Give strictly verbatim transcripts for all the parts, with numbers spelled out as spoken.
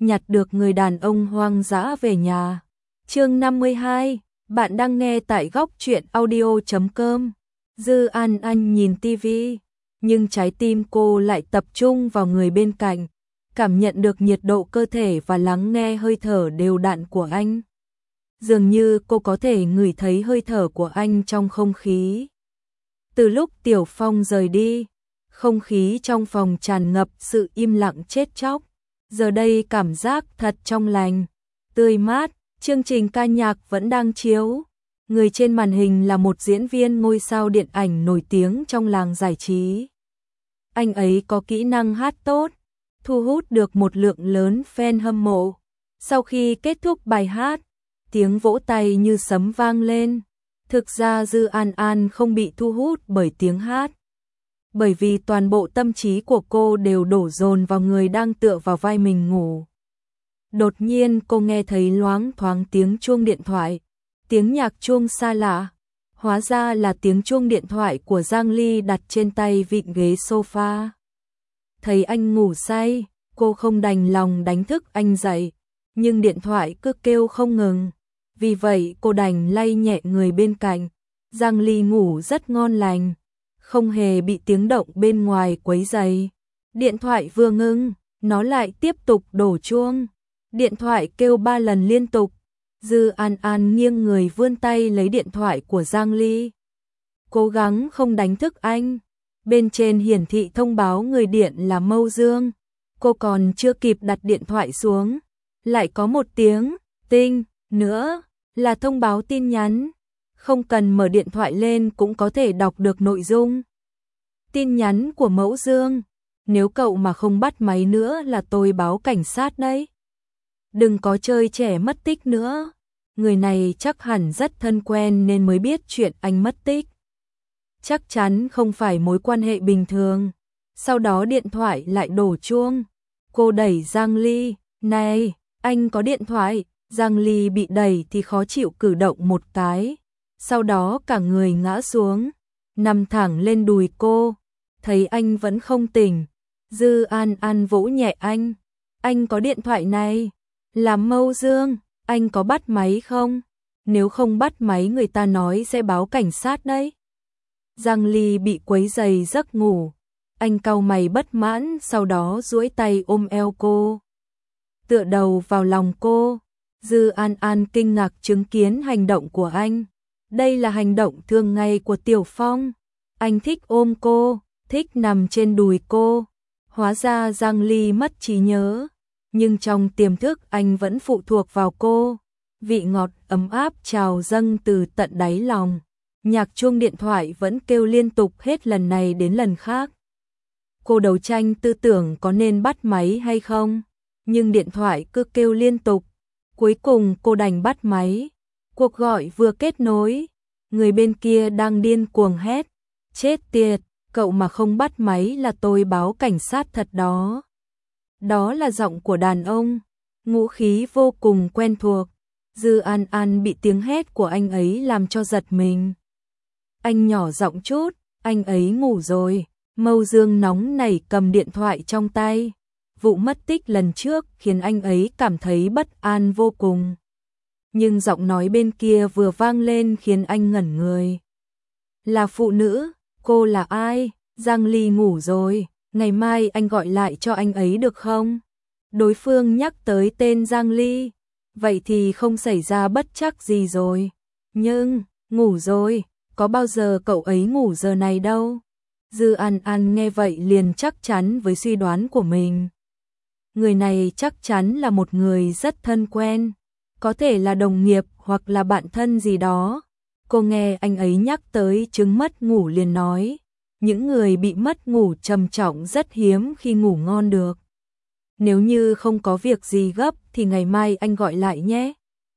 nhặt được người đàn ông hoang dã về nhà. Chương năm mươi hai, bạn đang nghe tại góc truyện audio chấm com. Dư An Anh nhìn tivi, nhưng trái tim cô lại tập trung vào người bên cạnh, cảm nhận được nhiệt độ cơ thể và lắng nghe hơi thở đều đặn của anh. Dường như cô có thể ngửi thấy hơi thở của anh trong không khí. Từ lúc Tiểu Phong rời đi, không khí trong phòng tràn ngập sự im lặng chết chóc. Giờ đây cảm giác thật trong lành, tươi mát. Chương trình ca nhạc vẫn đang chiếu. Người trên màn hình là một diễn viên ngôi sao điện ảnh nổi tiếng trong làng giải trí. Anh ấy có kỹ năng hát tốt, thu hút được một lượng lớn fan hâm mộ. Sau khi kết thúc bài hát, tiếng vỗ tay như sấm vang lên. Thực ra Dư An An không bị thu hút bởi tiếng hát, bởi vì toàn bộ tâm trí của cô đều đổ dồn vào người đang tựa vào vai mình ngủ. Đột nhiên cô nghe thấy loáng thoáng tiếng chuông điện thoại, tiếng nhạc chuông xa lạ, hóa ra là tiếng chuông điện thoại của Giang Ly đặt trên tay vịn ghế sofa. Thấy anh ngủ say, cô không đành lòng đánh thức anh dậy, nhưng điện thoại cứ kêu không ngừng, vì vậy cô đành lay nhẹ người bên cạnh. Giang Ly ngủ rất ngon lành, không hề bị tiếng động bên ngoài quấy rầy. Điện thoại vừa ngưng, nó lại tiếp tục đổ chuông. Điện thoại kêu ba lần liên tục. Dư An An nghiêng người vươn tay lấy điện thoại của Giang Ly, cố gắng không đánh thức anh. Bên trên hiển thị thông báo người điện là Mâu Dương. Cô còn chưa kịp đặt điện thoại xuống, lại có một tiếng tinh nữa, là thông báo tin nhắn. Không cần mở điện thoại lên cũng có thể đọc được nội dung. Tin nhắn của Mẫu Dương: nếu cậu mà không bắt máy nữa là tôi báo cảnh sát đấy. Đừng có chơi trẻ mất tích nữa. Người này chắc hẳn rất thân quen nên mới biết chuyện anh mất tích. Chắc chắn không phải mối quan hệ bình thường. Sau đó điện thoại lại đổ chuông. Cô đẩy Giang Ly: này, anh có điện thoại. Giang Ly bị đẩy thì khó chịu cử động một cái, sau đó cả người ngã xuống, nằm thẳng lên đùi cô. Thấy anh vẫn không tỉnh, Dư An An vỗ nhẹ anh: anh có điện thoại này, là Mâu Dương, anh có bắt máy không? Nếu không bắt máy người ta nói sẽ báo cảnh sát đấy. Giang Ly bị quấy rầy giấc ngủ, anh cau mày bất mãn, sau đó duỗi tay ôm eo cô, tựa đầu vào lòng cô. Dư An An kinh ngạc chứng kiến hành động của anh. Đây là hành động thường ngày của Tiểu Phong. Anh thích ôm cô, thích nằm trên đùi cô. Hóa ra Giang Ly mất trí nhớ, nhưng trong tiềm thức anh vẫn phụ thuộc vào cô. Vị ngọt ấm áp trào dâng từ tận đáy lòng. Nhạc chuông điện thoại vẫn kêu liên tục hết lần này đến lần khác. Cô đấu tranh tư tưởng có nên bắt máy hay không, nhưng điện thoại cứ kêu liên tục. Cuối cùng cô đành bắt máy. Cuộc gọi vừa kết nối, người bên kia đang điên cuồng hét: chết tiệt, cậu mà không bắt máy là tôi báo cảnh sát thật đó. Đó là giọng của đàn ông, ngũ khí vô cùng quen thuộc. Dư An An bị tiếng hét của anh ấy làm cho giật mình. Anh nhỏ giọng chút, anh ấy ngủ rồi. Mâu Dương nóng nảy cầm điện thoại trong tay. Vụ mất tích lần trước khiến anh ấy cảm thấy bất an vô cùng. Nhưng giọng nói bên kia vừa vang lên khiến anh ngẩn người. Là phụ nữ, cô là ai? Giang Ly ngủ rồi, ngày mai anh gọi lại cho anh ấy được không? Đối phương nhắc tới tên Giang Ly, vậy thì không xảy ra bất trắc gì rồi. Nhưng, ngủ rồi, có bao giờ cậu ấy ngủ giờ này đâu? Dư An An nghe vậy liền chắc chắn với suy đoán của mình. Người này chắc chắn là một người rất thân quen, có thể là đồng nghiệp hoặc là bạn thân gì đó. Cô nghe anh ấy nhắc tới chứng mất ngủ liền nói, những người bị mất ngủ trầm trọng rất hiếm khi ngủ ngon được. Nếu như không có việc gì gấp thì ngày mai anh gọi lại nhé.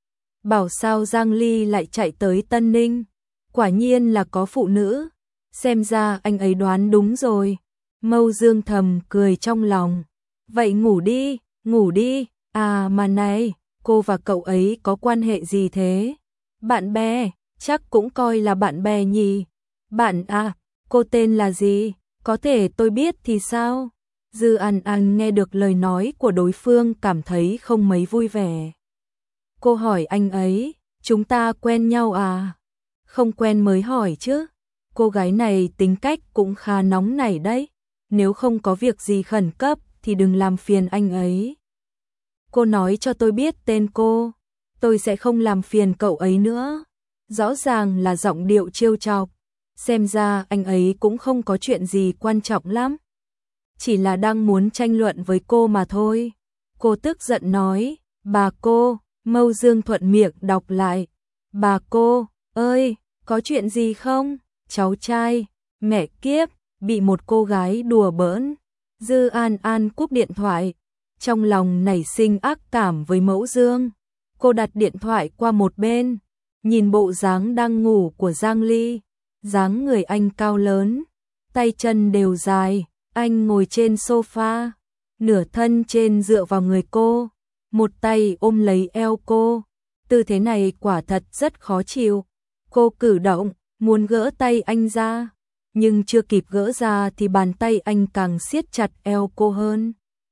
Bảo sao Giang Ly lại chạy tới Tân Ninh, quả nhiên là có phụ nữ, xem ra anh ấy đoán đúng rồi. Mâu Dương thầm cười trong lòng. Vậy ngủ đi, ngủ đi. À mà này, cô và cậu ấy có quan hệ gì thế? Bạn bè, chắc cũng coi là bạn bè nhỉ. Bạn à, cô tên là gì? Có thể tôi biết thì sao? Dư An An nghe được lời nói của đối phương cảm thấy không mấy vui vẻ. Cô hỏi anh ấy, chúng ta quen nhau à? Không quen mới hỏi chứ. Cô gái này tính cách cũng khá nóng nảy đấy. Nếu không có việc gì khẩn cấp thì đừng làm phiền anh ấy. Cô nói cho tôi biết tên cô, tôi sẽ không làm phiền cậu ấy nữa. Rõ ràng là giọng điệu trêu chọc. Xem ra anh ấy cũng không có chuyện gì quan trọng lắm. Chỉ là đang muốn tranh luận với cô mà thôi. Cô tức giận nói, bà cô, Mâu Dương thuận miệng đọc lại. Bà cô, ơi, có chuyện gì không? Cháu trai, mẹ kiếp, bị một cô gái đùa bỡn. Dư An An cúp điện thoại, trong lòng nảy sinh ác cảm với Mẫu Dương. Cô đặt điện thoại qua một bên, nhìn bộ dáng đang ngủ của Giang Ly. Dáng người anh cao lớn, tay chân đều dài, anh ngồi trên sofa, nửa thân trên dựa vào người cô, một tay ôm lấy eo cô. Tư thế này quả thật rất khó chịu. Cô cử động, muốn gỡ tay anh ra, nhưng chưa kịp gỡ ra thì bàn tay anh càng siết chặt eo cô hơn.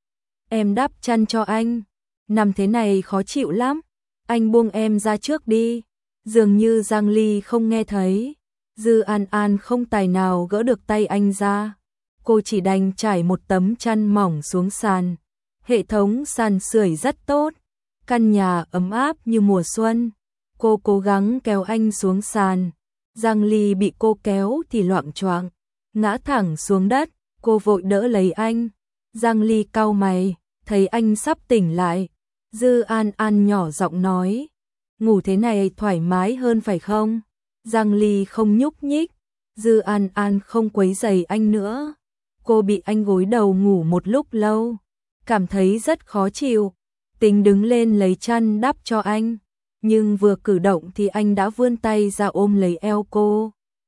Em đắp chăn cho anh, nằm thế này khó chịu lắm, anh buông em ra trước đi. Dường như Giang Ly không nghe thấy. Dư An An không tài nào gỡ được tay anh ra. Cô chỉ đành trải một tấm chăn mỏng xuống sàn. Hệ thống sàn sưởi rất tốt, căn nhà ấm áp như mùa xuân. Cô cố gắng kéo anh xuống sàn. Giang Ly bị cô kéo thì loạng choạng, ngã thẳng xuống đất. Cô vội đỡ lấy anh. Giang Ly cau mày, thấy anh sắp tỉnh lại. Dư An An nhỏ giọng nói, ngủ thế này thoải mái hơn phải không? Giang Ly không nhúc nhích. Dư An An không quấy rầy anh nữa. Cô bị anh gối đầu ngủ một lúc lâu, cảm thấy rất khó chịu. Tính đứng lên lấy chăn đắp cho anh, nhưng vừa cử động thì anh đã vươn tay ra ôm lấy eo cô.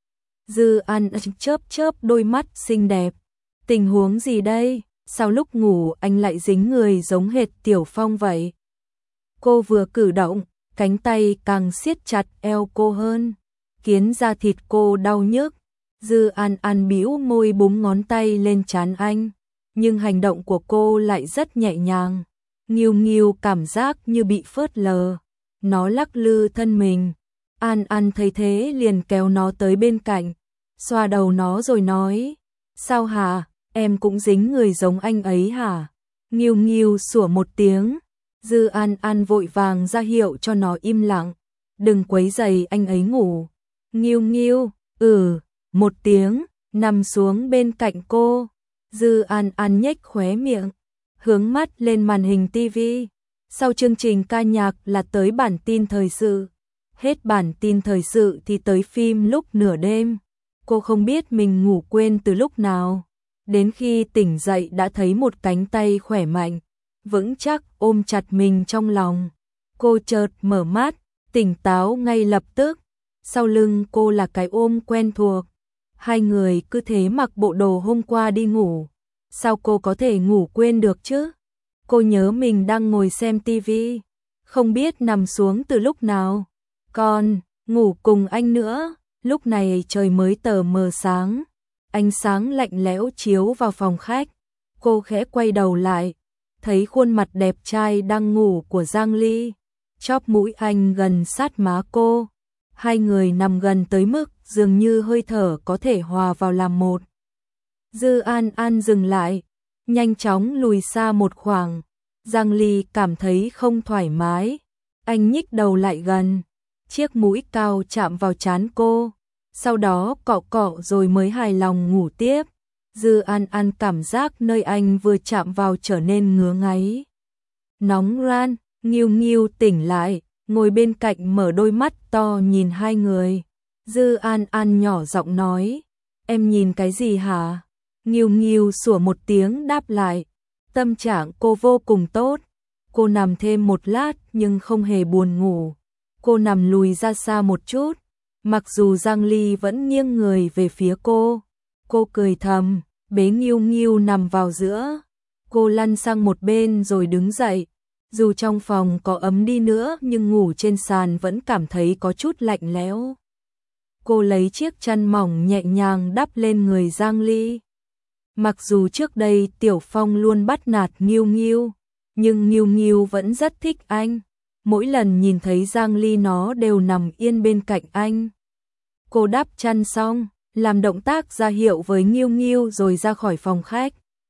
Dư An An chớp chớp đôi mắt xinh đẹp. Tình huống gì đây? Sao lúc ngủ anh lại dính người giống hệt Tiểu Phong vậy? Cô vừa cử động, cánh tay càng siết chặt eo cô hơn, khiến da thịt cô đau nhức. Dư An An bĩu môi búng ngón tay lên trán anh, nhưng hành động của cô lại rất nhẹ nhàng. Nghiêu nghiêu cảm giác như bị phớt lờ. Nó lắc lư thân mình. An An thấy thế liền kéo nó tới bên cạnh, xoa đầu nó rồi nói, sao hả, em cũng dính người giống anh ấy hả? Nghiêu nghiêu sủa một tiếng. Dư An An vội vàng ra hiệu cho nó im lặng, đừng quấy rầy anh ấy ngủ. Nghiêu nghiêu, ừ, một tiếng, nằm xuống bên cạnh cô. Dư An An nhếch khóe miệng, hướng mắt lên màn hình tivi. Sau chương trình ca nhạc là tới bản tin thời sự. Hết bản tin thời sự thì tới phim lúc nửa đêm. Cô không biết mình ngủ quên từ lúc nào. Đến khi tỉnh dậy đã thấy một cánh tay khỏe mạnh, vững chắc ôm chặt mình trong lòng. Cô chợt mở mắt, tỉnh táo ngay lập tức. Sau lưng cô là cái ôm quen thuộc. Hai người cứ thế mặc bộ đồ hôm qua đi ngủ. Sao cô có thể ngủ quên được chứ? Cô nhớ mình đang ngồi xem tivi, không biết nằm xuống từ lúc nào. Còn ngủ cùng anh nữa. Lúc này trời mới tờ mờ sáng, ánh sáng lạnh lẽo chiếu vào phòng khách. Cô khẽ quay đầu lại, thấy khuôn mặt đẹp trai đang ngủ của Giang Ly. Chóp mũi anh gần sát má cô. Hai người nằm gần tới mức dường như hơi thở có thể hòa vào làm một. Dư An An dừng lại, nhanh chóng lùi xa một khoảng. Giang Ly cảm thấy không thoải mái. Anh nhích đầu lại gần, chiếc mũi cao chạm vào trán cô, sau đó cọ cọ rồi mới hài lòng ngủ tiếp. Dư An An cảm giác nơi anh vừa chạm vào trở nên ngứa ngáy, nóng ran. Nghiêu nghiêu tỉnh lại, ngồi bên cạnh mở đôi mắt to nhìn hai người. Dư An An nhỏ giọng nói, em nhìn cái gì hả? Nghiêu nghiêu sủa một tiếng đáp lại. Tâm trạng cô vô cùng tốt. Cô nằm thêm một lát nhưng không hề buồn ngủ. Cô nằm lùi ra xa một chút, mặc dù Giang Ly vẫn nghiêng người về phía cô. Cô cười thầm, bế Nghiêu Nghiêu nằm vào giữa. Cô lăn sang một bên rồi đứng dậy. Dù trong phòng có ấm đi nữa nhưng ngủ trên sàn vẫn cảm thấy có chút lạnh lẽo. Cô lấy chiếc chăn mỏng nhẹ nhàng đắp lên người Giang Ly. Mặc dù trước đây Tiểu Phong luôn bắt nạt Nghiêu Nghiêu, nhưng Nghiêu Nghiêu vẫn rất thích anh. Mỗi lần nhìn thấy Giang Ly nó đều nằm yên bên cạnh anh. Cô đắp chăn xong, làm động tác ra hiệu với Nghiêu Nghiêu rồi ra khỏi phòng khách.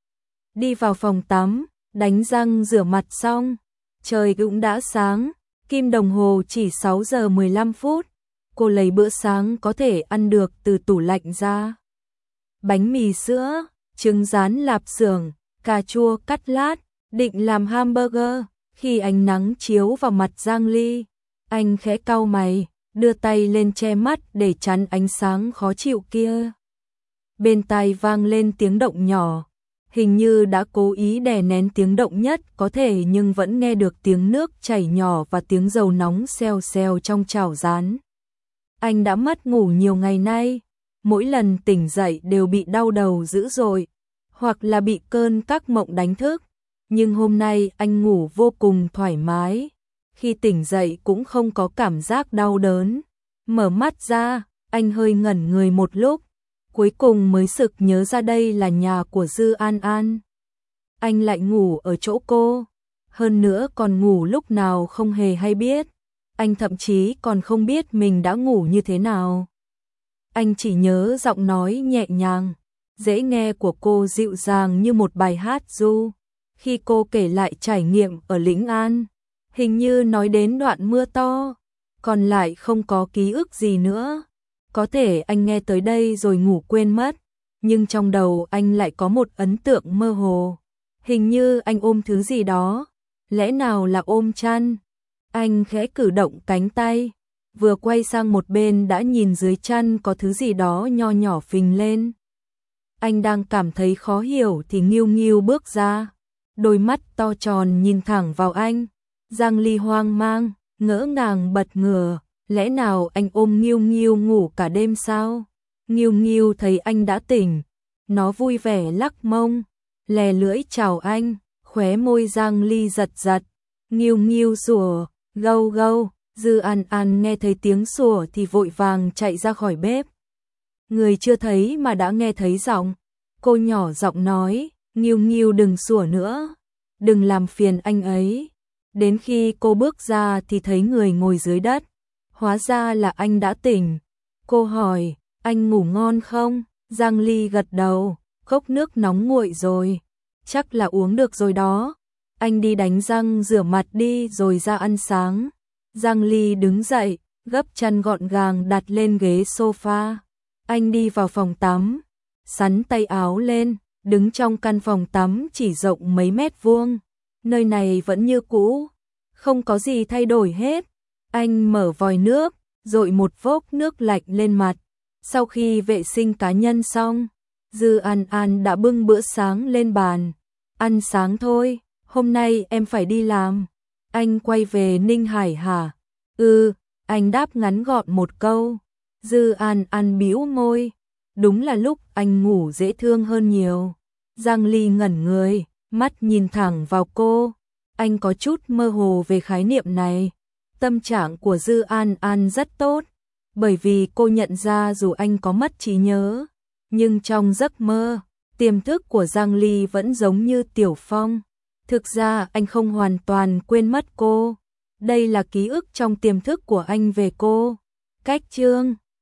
Đi vào phòng tắm, đánh răng rửa mặt xong, trời cũng đã sáng, kim đồng hồ chỉ sáu giờ mười lăm phút. Cô lấy bữa sáng có thể ăn được từ tủ lạnh ra. Bánh mì sữa, trứng rán lạp xưởng, cà chua cắt lát, định làm hamburger. Khi ánh nắng chiếu vào mặt Giang Ly, anh khẽ cau mày, đưa tay lên che mắt để chắn ánh sáng khó chịu kia. Bên tai vang lên tiếng động nhỏ, hình như đã cố ý đè nén tiếng động nhất có thể nhưng vẫn nghe được tiếng nước chảy nhỏ và tiếng dầu nóng xèo xèo trong chảo rán. Anh đã mất ngủ nhiều ngày nay, mỗi lần tỉnh dậy đều bị đau đầu dữ dội, hoặc là bị cơn các mộng đánh thức. Nhưng hôm nay anh ngủ vô cùng thoải mái, khi tỉnh dậy cũng không có cảm giác đau đớn. Mở mắt ra, anh hơi ngẩn người một lúc, cuối cùng mới sực nhớ ra đây là nhà của Dư An An. Anh lại ngủ ở chỗ cô, hơn nữa còn ngủ lúc nào không hề hay biết. Anh thậm chí còn không biết mình đã ngủ như thế nào. Anh chỉ nhớ giọng nói nhẹ nhàng, dễ nghe của cô dịu dàng như một bài hát ru. Khi cô kể lại trải nghiệm ở Lĩnh An, hình như nói đến đoạn mưa to, còn lại không có ký ức gì nữa. Có thể anh nghe tới đây rồi ngủ quên mất, nhưng trong đầu anh lại có một ấn tượng mơ hồ. Hình như anh ôm thứ gì đó, lẽ nào là ôm chăn? Anh khẽ cử động cánh tay, vừa quay sang một bên đã nhìn dưới chăn có thứ gì đó nho nhỏ phình lên. Anh đang cảm thấy khó hiểu thì Nghiêu Nghiêu bước ra, đôi mắt to tròn nhìn thẳng vào anh. Giang Ly hoang mang, ngỡ ngàng bật ngửa, lẽ nào anh ôm Nghiêu Nghiêu ngủ cả đêm sao? Nghiêu Nghiêu thấy anh đã tỉnh, nó vui vẻ lắc mông, lè lưỡi chào anh, khóe môi Giang Ly giật giật. Nghiêu Nghiêu sủa, gâu gâu. Dư An An nghe thấy tiếng sủa thì vội vàng chạy ra khỏi bếp. Người chưa thấy mà đã nghe thấy giọng. Cô nhỏ giọng nói, Nghiêu Nghiêu đừng sủa nữa, đừng làm phiền anh ấy. Đến khi cô bước ra thì thấy người ngồi dưới đất, hóa ra là anh đã tỉnh. Cô hỏi, anh ngủ ngon không? Giang Ly gật đầu, cốc nước nóng nguội rồi, chắc là uống được rồi đó. Anh đi đánh răng rửa mặt đi rồi ra ăn sáng. Giang Ly đứng dậy, gấp chăn gọn gàng đặt lên ghế sofa. Anh đi vào phòng tắm, xắn tay áo lên, đứng trong căn phòng tắm chỉ rộng mấy mét vuông. Nơi này vẫn như cũ, không có gì thay đổi hết. Anh mở vòi nước, dội một vốc nước lạnh lên mặt. Sau khi vệ sinh cá nhân xong, Dư An An đã bưng bữa sáng lên bàn. Ăn sáng thôi, hôm nay em phải đi làm. Anh quay về Ninh Hải hả? Ừ, anh đáp ngắn gọn một câu. Dư An An bĩu môi. Đúng là lúc anh ngủ dễ thương hơn nhiều. Giang Ly ngẩn người, mắt nhìn thẳng vào cô. Anh có chút mơ hồ về khái niệm này. Tâm trạng của Dư An An rất tốt, bởi vì cô nhận ra dù anh có mất trí nhớ, nhưng trong giấc mơ, tiềm thức của Giang Ly vẫn giống như Tiểu Phong. Thực ra anh không hoàn toàn quên mất cô. Đây là ký ức trong tiềm thức của anh về cô. Cách chương